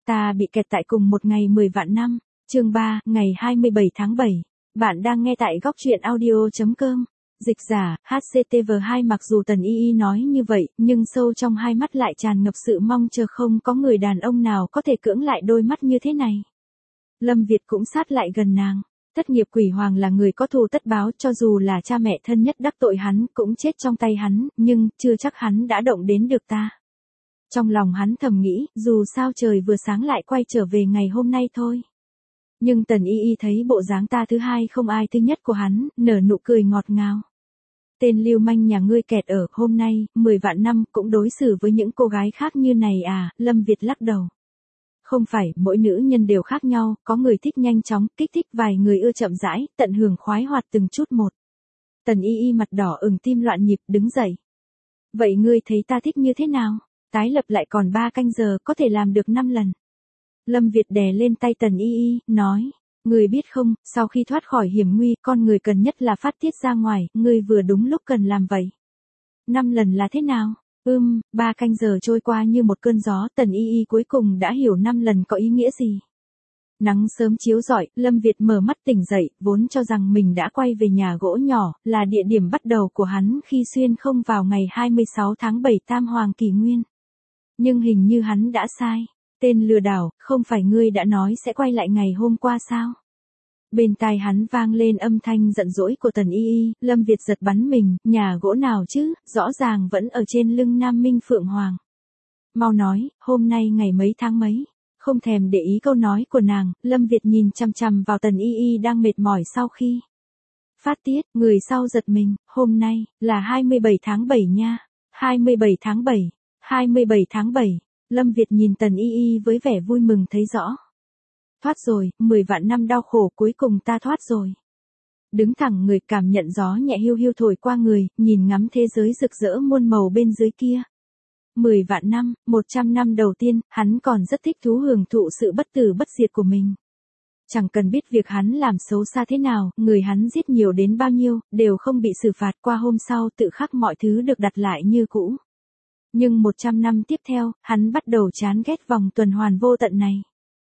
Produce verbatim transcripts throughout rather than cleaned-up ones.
Ta bị kẹt tại cùng một ngày mười vạn năm. Chương ba, ngày hai mươi bảy tháng bảy. Bạn đang nghe tại góc truyện audio chấm com. Dịch giả, hát xê tê vê hai. Mặc dù Tần Y Y nói như vậy, nhưng sâu trong hai mắt lại tràn ngập sự mong chờ, không có người đàn ông nào có thể cưỡng lại đôi mắt như thế này. Lâm Việt cũng sát lại gần nàng. Thất nghiệp quỷ hoàng là người có thù tất báo, cho dù là cha mẹ thân nhất đắc tội hắn cũng chết trong tay hắn, nhưng chưa chắc hắn đã động đến được ta. Trong lòng hắn thầm nghĩ, dù sao trời vừa sáng lại quay trở về ngày hôm nay thôi. Nhưng Tần Y Y thấy bộ dáng ta thứ hai không ai thứ nhất của hắn, nở nụ cười ngọt ngào. Tên lưu manh nhà ngươi kẹt ở hôm nay, mười vạn năm cũng đối xử với những cô gái khác như này à? Lâm Việt lắc đầu. Không phải, mỗi nữ nhân đều khác nhau, có người thích nhanh chóng, kích thích, vài người ưa chậm rãi, tận hưởng khoái hoạt từng chút một. Tần Y Y mặt đỏ ửng, tim loạn nhịp, đứng dậy. Vậy ngươi thấy ta thích như thế nào? Tái lập lại còn ba canh giờ, có thể làm được năm lần. Lâm Việt đè lên tay Tần Y Y, nói, ngươi biết không, sau khi thoát khỏi hiểm nguy, con người cần nhất là phát tiết ra ngoài, ngươi vừa đúng lúc cần làm vậy. Năm lần là thế nào? Ưm, ba canh giờ trôi qua như một cơn gió, Tần Y Y cuối cùng đã hiểu năm lần có ý nghĩa gì. Nắng sớm chiếu rọi, Lâm Việt mở mắt tỉnh dậy, vốn cho rằng mình đã quay về nhà gỗ nhỏ, là địa điểm bắt đầu của hắn khi xuyên không vào ngày hai mươi sáu tháng bảy Tam Hoàng Kỷ Nguyên. Nhưng hình như hắn đã sai. Tên lừa đảo, không phải ngươi đã nói sẽ quay lại ngày hôm qua sao? Bên tai hắn vang lên âm thanh giận dỗi của Tần Y Y. Lâm Việt giật bắn mình, nhà gỗ nào chứ, rõ ràng vẫn ở trên lưng Nam Minh Phượng Hoàng. Mau nói, hôm nay ngày mấy tháng mấy? Không thèm để ý câu nói của nàng, Lâm Việt nhìn chằm chằm vào Tần Y Y đang mệt mỏi sau khi phát tiết, người sau giật mình, hôm nay, là hai mươi bảy tháng bảy nha. hai mươi bảy tháng bảy, hai mươi bảy tháng bảy. Lâm Việt nhìn Tần Y Y với vẻ vui mừng thấy rõ. Thoát rồi, mười vạn năm đau khổ cuối cùng ta thoát rồi. Đứng thẳng người, cảm nhận gió nhẹ hiu hiu thổi qua người, nhìn ngắm thế giới rực rỡ muôn màu bên dưới kia. Mười vạn năm, một trăm năm đầu tiên, hắn còn rất thích thú hưởng thụ sự bất tử bất diệt của mình. Chẳng cần biết việc hắn làm xấu xa thế nào, người hắn giết nhiều đến bao nhiêu, đều không bị xử phạt, qua hôm sau tự khắc mọi thứ được đặt lại như cũ. Nhưng một trăm năm tiếp theo, hắn bắt đầu chán ghét vòng tuần hoàn vô tận này.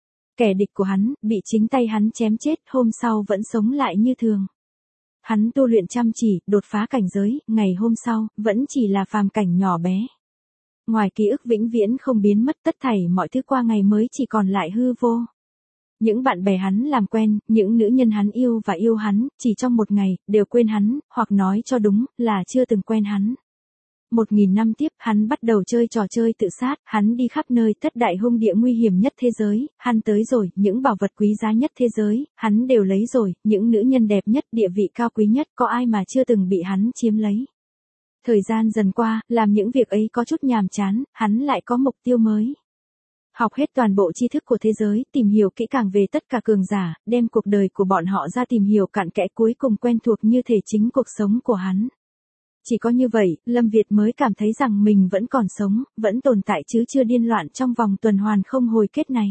Kẻ địch của hắn, bị chính tay hắn chém chết, hôm sau vẫn sống lại như thường. Hắn tu luyện chăm chỉ, đột phá cảnh giới, ngày hôm sau, vẫn chỉ là phàm cảnh nhỏ bé. Ngoài ký ức vĩnh viễn không biến mất, tất thảy mọi thứ qua ngày mới chỉ còn lại hư vô. Những bạn bè hắn làm quen, những nữ nhân hắn yêu và yêu hắn, chỉ trong một ngày, đều quên hắn, hoặc nói cho đúng, là chưa từng quen hắn. Một nghìn năm tiếp, hắn bắt đầu chơi trò chơi tự sát, hắn đi khắp nơi, thất đại hung địa nguy hiểm nhất thế giới, hắn tới rồi, những bảo vật quý giá nhất thế giới, hắn đều lấy rồi, những nữ nhân đẹp nhất, địa vị cao quý nhất, có ai mà chưa từng bị hắn chiếm lấy. Thời gian dần qua, làm những việc ấy có chút nhàm chán, hắn lại có mục tiêu mới. Học hết toàn bộ tri thức của thế giới, tìm hiểu kỹ càng về tất cả cường giả, đem cuộc đời của bọn họ ra tìm hiểu cặn kẽ, cuối cùng quen thuộc như thể chính cuộc sống của hắn. Chỉ có như vậy, Lâm Việt mới cảm thấy rằng mình vẫn còn sống, vẫn tồn tại chứ chưa điên loạn trong vòng tuần hoàn không hồi kết này.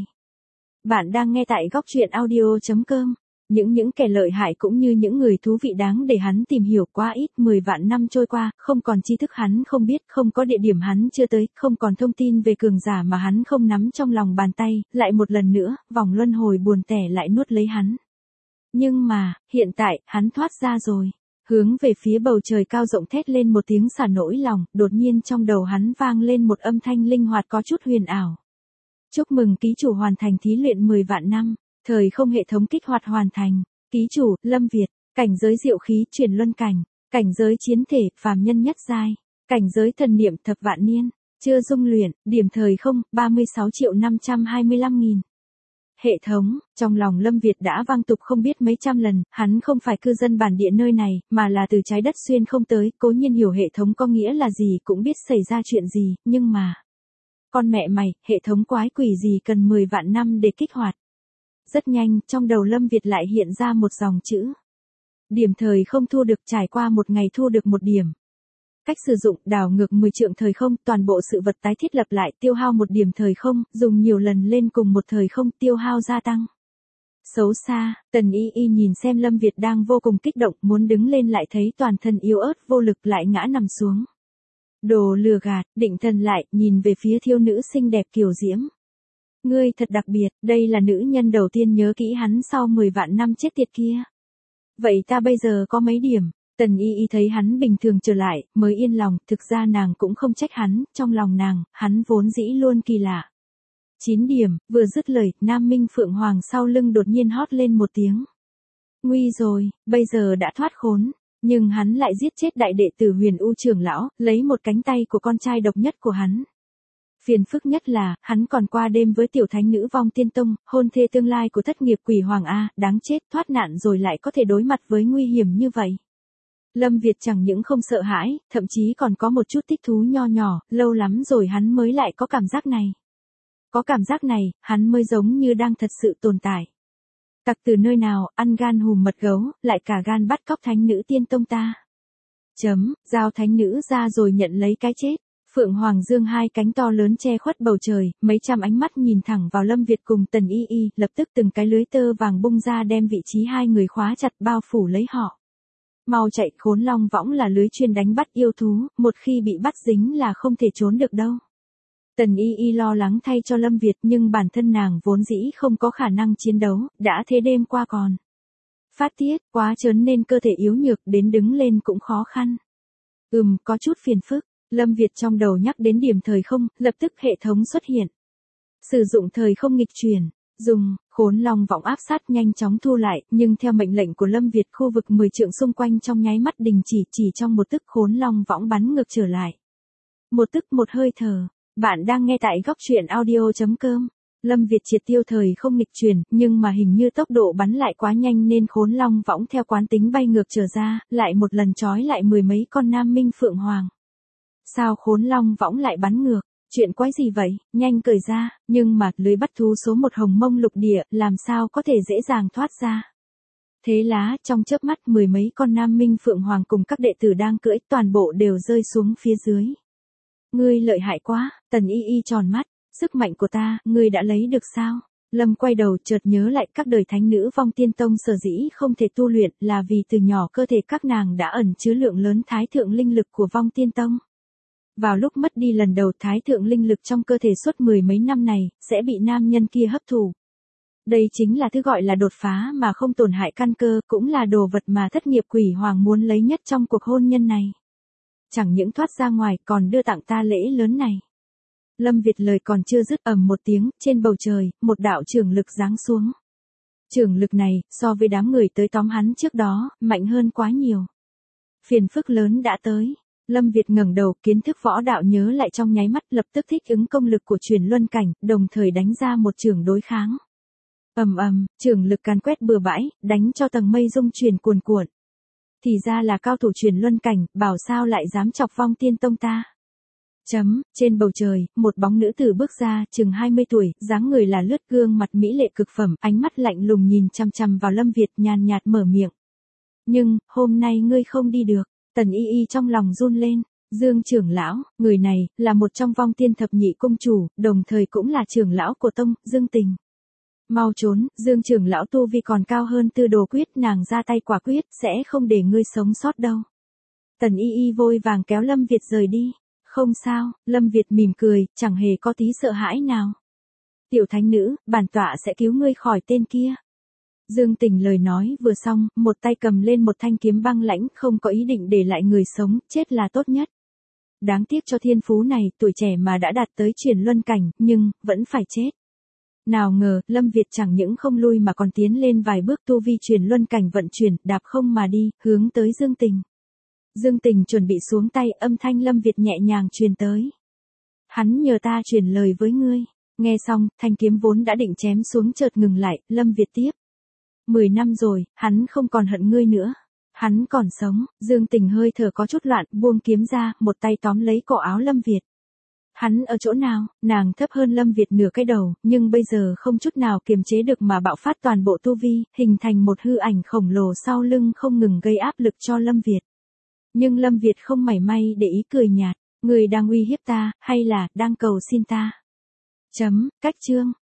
Bạn đang nghe tại góc truyện audio chấm com. Những những kẻ lợi hại cũng như những người thú vị đáng để hắn tìm hiểu quá ít, mười vạn năm trôi qua, không còn tri thức hắn không biết, không có địa điểm hắn chưa tới, không còn thông tin về cường giả mà hắn không nắm trong lòng bàn tay, lại một lần nữa, vòng luân hồi buồn tẻ lại nuốt lấy hắn. Nhưng mà, hiện tại, hắn thoát ra rồi. Hướng về phía bầu trời cao rộng thét lên một tiếng xả nỗi lòng, đột nhiên trong đầu hắn vang lên một âm thanh linh hoạt có chút huyền ảo. Chúc mừng ký chủ hoàn thành thí luyện mười vạn năm, thời không hệ thống kích hoạt hoàn thành. Ký chủ, Lâm Việt, cảnh giới diệu khí, chuyển luân cảnh, cảnh giới chiến thể, phàm nhân nhất giai, cảnh giới thần niệm, thập vạn niên, chưa dung luyện, điểm thời không, ba mươi sáu triệu năm trăm hai mươi lăm nghìn. Hệ thống, trong lòng Lâm Việt đã vang tục không biết mấy trăm lần, hắn không phải cư dân bản địa nơi này, mà là từ trái đất xuyên không tới, cố nhiên hiểu hệ thống có nghĩa là gì, cũng biết xảy ra chuyện gì, nhưng mà... Con mẹ mày, hệ thống quái quỷ gì cần mười vạn năm để kích hoạt. Rất nhanh, trong đầu Lâm Việt lại hiện ra một dòng chữ. Điểm thời không thu được, trải qua một ngày thu được một điểm. Cách sử dụng, đảo ngược mười trượng thời không, toàn bộ sự vật tái thiết lập lại, tiêu hao một điểm thời không, dùng nhiều lần lên cùng một thời không, tiêu hao gia tăng. Xấu xa, Tần Y Y nhìn xem Lâm Việt đang vô cùng kích động, muốn đứng lên lại thấy toàn thân yếu ớt vô lực lại ngã nằm xuống. Đồ lừa gạt, định thần lại, nhìn về phía thiếu nữ xinh đẹp kiều diễm. Ngươi thật đặc biệt, đây là nữ nhân đầu tiên nhớ kỹ hắn sau mười vạn năm chết tiệt kia. Vậy ta bây giờ có mấy điểm? Tần Y Y thấy hắn bình thường trở lại, mới yên lòng, thực ra nàng cũng không trách hắn, trong lòng nàng, hắn vốn dĩ luôn kỳ lạ. chín điểm, vừa dứt lời, Nam Minh Phượng Hoàng sau lưng đột nhiên hót lên một tiếng. Nguy rồi, bây giờ đã thoát khốn, nhưng hắn lại giết chết đại đệ tử Huyền U trưởng lão, lấy một cánh tay của con trai độc nhất của hắn. Phiền phức nhất là, hắn còn qua đêm với tiểu thánh nữ Vong Tiên Tông, hôn thê tương lai của thất nghiệp quỷ hoàng A, đáng chết, thoát nạn rồi lại có thể đối mặt với nguy hiểm như vậy. Lâm Việt chẳng những không sợ hãi, thậm chí còn có một chút thích thú nho nhỏ, lâu lắm rồi hắn mới lại có cảm giác này. Có cảm giác này, hắn mới giống như đang thật sự tồn tại. Tặc từ nơi nào, ăn gan hùm mật gấu, lại cả gan bắt cóc thánh nữ Tiên Tông ta. Chấm, giao thánh nữ ra rồi nhận lấy cái chết. Phượng Hoàng dương hai cánh to lớn che khuất bầu trời, mấy trăm ánh mắt nhìn thẳng vào Lâm Việt cùng Tần Y Y, lập tức từng cái lưới tơ vàng bung ra đem vị trí hai người khóa chặt bao phủ lấy họ. Mau chạy, Khốn Long Võng là lưới chuyên đánh bắt yêu thú, một khi bị bắt dính là không thể trốn được đâu. Tần Y Y lo lắng thay cho Lâm Việt nhưng bản thân nàng vốn dĩ không có khả năng chiến đấu, đã thế đêm qua còn phát tiết, quá trớn nên cơ thể yếu nhược đến đứng lên cũng khó khăn. Ừm, có chút phiền phức. Lâm Việt trong đầu nhắc đến điểm thời không, lập tức hệ thống xuất hiện. Sử dụng thời không nghịch chuyển, dùng, Khốn Long Võng áp sát nhanh chóng thu lại, nhưng theo mệnh lệnh của Lâm Việt khu vực mười trượng xung quanh trong nháy mắt đình chỉ, chỉ trong một tức Khốn Long Võng bắn ngược trở lại. Một tức một hơi thở, bạn đang nghe tại góc truyện audio chấm com. Lâm Việt triệt tiêu thời không nghịch chuyển, nhưng mà hình như tốc độ bắn lại quá nhanh nên Khốn Long Võng theo quán tính bay ngược trở ra, lại một lần trói lại mười mấy con Nam Minh Phượng Hoàng. Sao Khốn Long Võng lại bắn ngược? Chuyện quái gì vậy? Nhanh cởi ra, nhưng mà lưới bắt thú số một hồng mông lục địa, làm sao có thể dễ dàng thoát ra? Thế lá, trong chớp mắt mười mấy con Nam Minh Phượng Hoàng cùng các đệ tử đang cưỡi, toàn bộ đều rơi xuống phía dưới. Ngươi lợi hại quá, Tần Y Y tròn mắt, sức mạnh của ta, ngươi đã lấy được sao? Lâm quay đầu chợt nhớ lại các đời thánh nữ Vong Tiên Tông sở dĩ không thể tu luyện là vì từ nhỏ cơ thể các nàng đã ẩn chứa lượng lớn thái thượng linh lực của Vong Tiên Tông. Vào lúc mất đi lần đầu thái thượng linh lực trong cơ thể suốt mười mấy năm này, sẽ bị nam nhân kia hấp thụ. Đây chính là thứ gọi là đột phá mà không tổn hại căn cơ, cũng là đồ vật mà thất nghiệp quỷ hoàng muốn lấy nhất trong cuộc hôn nhân này. Chẳng những thoát ra ngoài còn đưa tặng ta lễ lớn này. Lâm Việt lời còn chưa dứt, ầm một tiếng, trên bầu trời, một đạo trường lực giáng xuống. Trường lực này, so với đám người tới tóm hắn trước đó, mạnh hơn quá nhiều. Phiền phức lớn đã tới. Lâm Việt ngẩng đầu, kiến thức võ đạo nhớ lại trong nháy mắt, lập tức thích ứng công lực của Truyền Luân Cảnh, đồng thời đánh ra một trường đối kháng. Ầm ầm, trường lực càn quét bừa bãi, đánh cho tầng mây rung chuyển cuồn cuộn. Thì ra là cao thủ Truyền Luân Cảnh, bảo sao lại dám chọc Vong Tiên Tông ta. Chấm, trên bầu trời, một bóng nữ tử bước ra, chừng hai mươi tuổi, dáng người là lướt, gương mặt mỹ lệ cực phẩm, ánh mắt lạnh lùng nhìn chằm chằm vào Lâm Việt, nhàn nhạt mở miệng. Nhưng, hôm nay ngươi không đi được. Tần Y Y trong lòng run lên. Dương trưởng lão, người này, là một trong Vong Tiên thập nhị cung chủ, đồng thời cũng là trưởng lão của tông, Dương Tình. Mau trốn, Dương trưởng lão tu vi còn cao hơn Tư Đồ Quyết, nàng ra tay quả quyết, sẽ không để ngươi sống sót đâu. Tần Y Y vội vàng kéo Lâm Việt rời đi. Không sao, Lâm Việt mỉm cười, chẳng hề có tí sợ hãi nào. Tiểu thánh nữ, bản tọa sẽ cứu ngươi khỏi tên kia. Dương Tình lời nói vừa xong, một tay cầm lên một thanh kiếm băng lãnh, không có ý định để lại người sống, chết là tốt nhất. Đáng tiếc cho thiên phú này, tuổi trẻ mà đã đạt tới Truyền Luân Cảnh, nhưng, vẫn phải chết. Nào ngờ, Lâm Việt chẳng những không lui mà còn tiến lên vài bước, tu vi Truyền Luân Cảnh vận chuyển, đạp không mà đi, hướng tới Dương Tình. Dương Tình chuẩn bị xuống tay, âm thanh Lâm Việt nhẹ nhàng truyền tới. Hắn nhờ ta truyền lời với ngươi. Nghe xong, thanh kiếm vốn đã định chém xuống chợt ngừng lại, Lâm Việt tiếp. Mười năm rồi, hắn không còn hận ngươi nữa. Hắn còn sống. Dương Tình hơi thở có chút loạn, buông kiếm ra, một tay tóm lấy cổ áo Lâm Việt. Hắn ở chỗ nào? Nàng thấp hơn Lâm Việt nửa cái đầu, nhưng bây giờ không chút nào kiềm chế được mà bạo phát toàn bộ tu vi, hình thành một hư ảnh khổng lồ sau lưng không ngừng gây áp lực cho Lâm Việt. Nhưng Lâm Việt không mảy may để ý, cười nhạt. Người đang uy hiếp ta, hay là, đang cầu xin ta? Chấm, cách chương.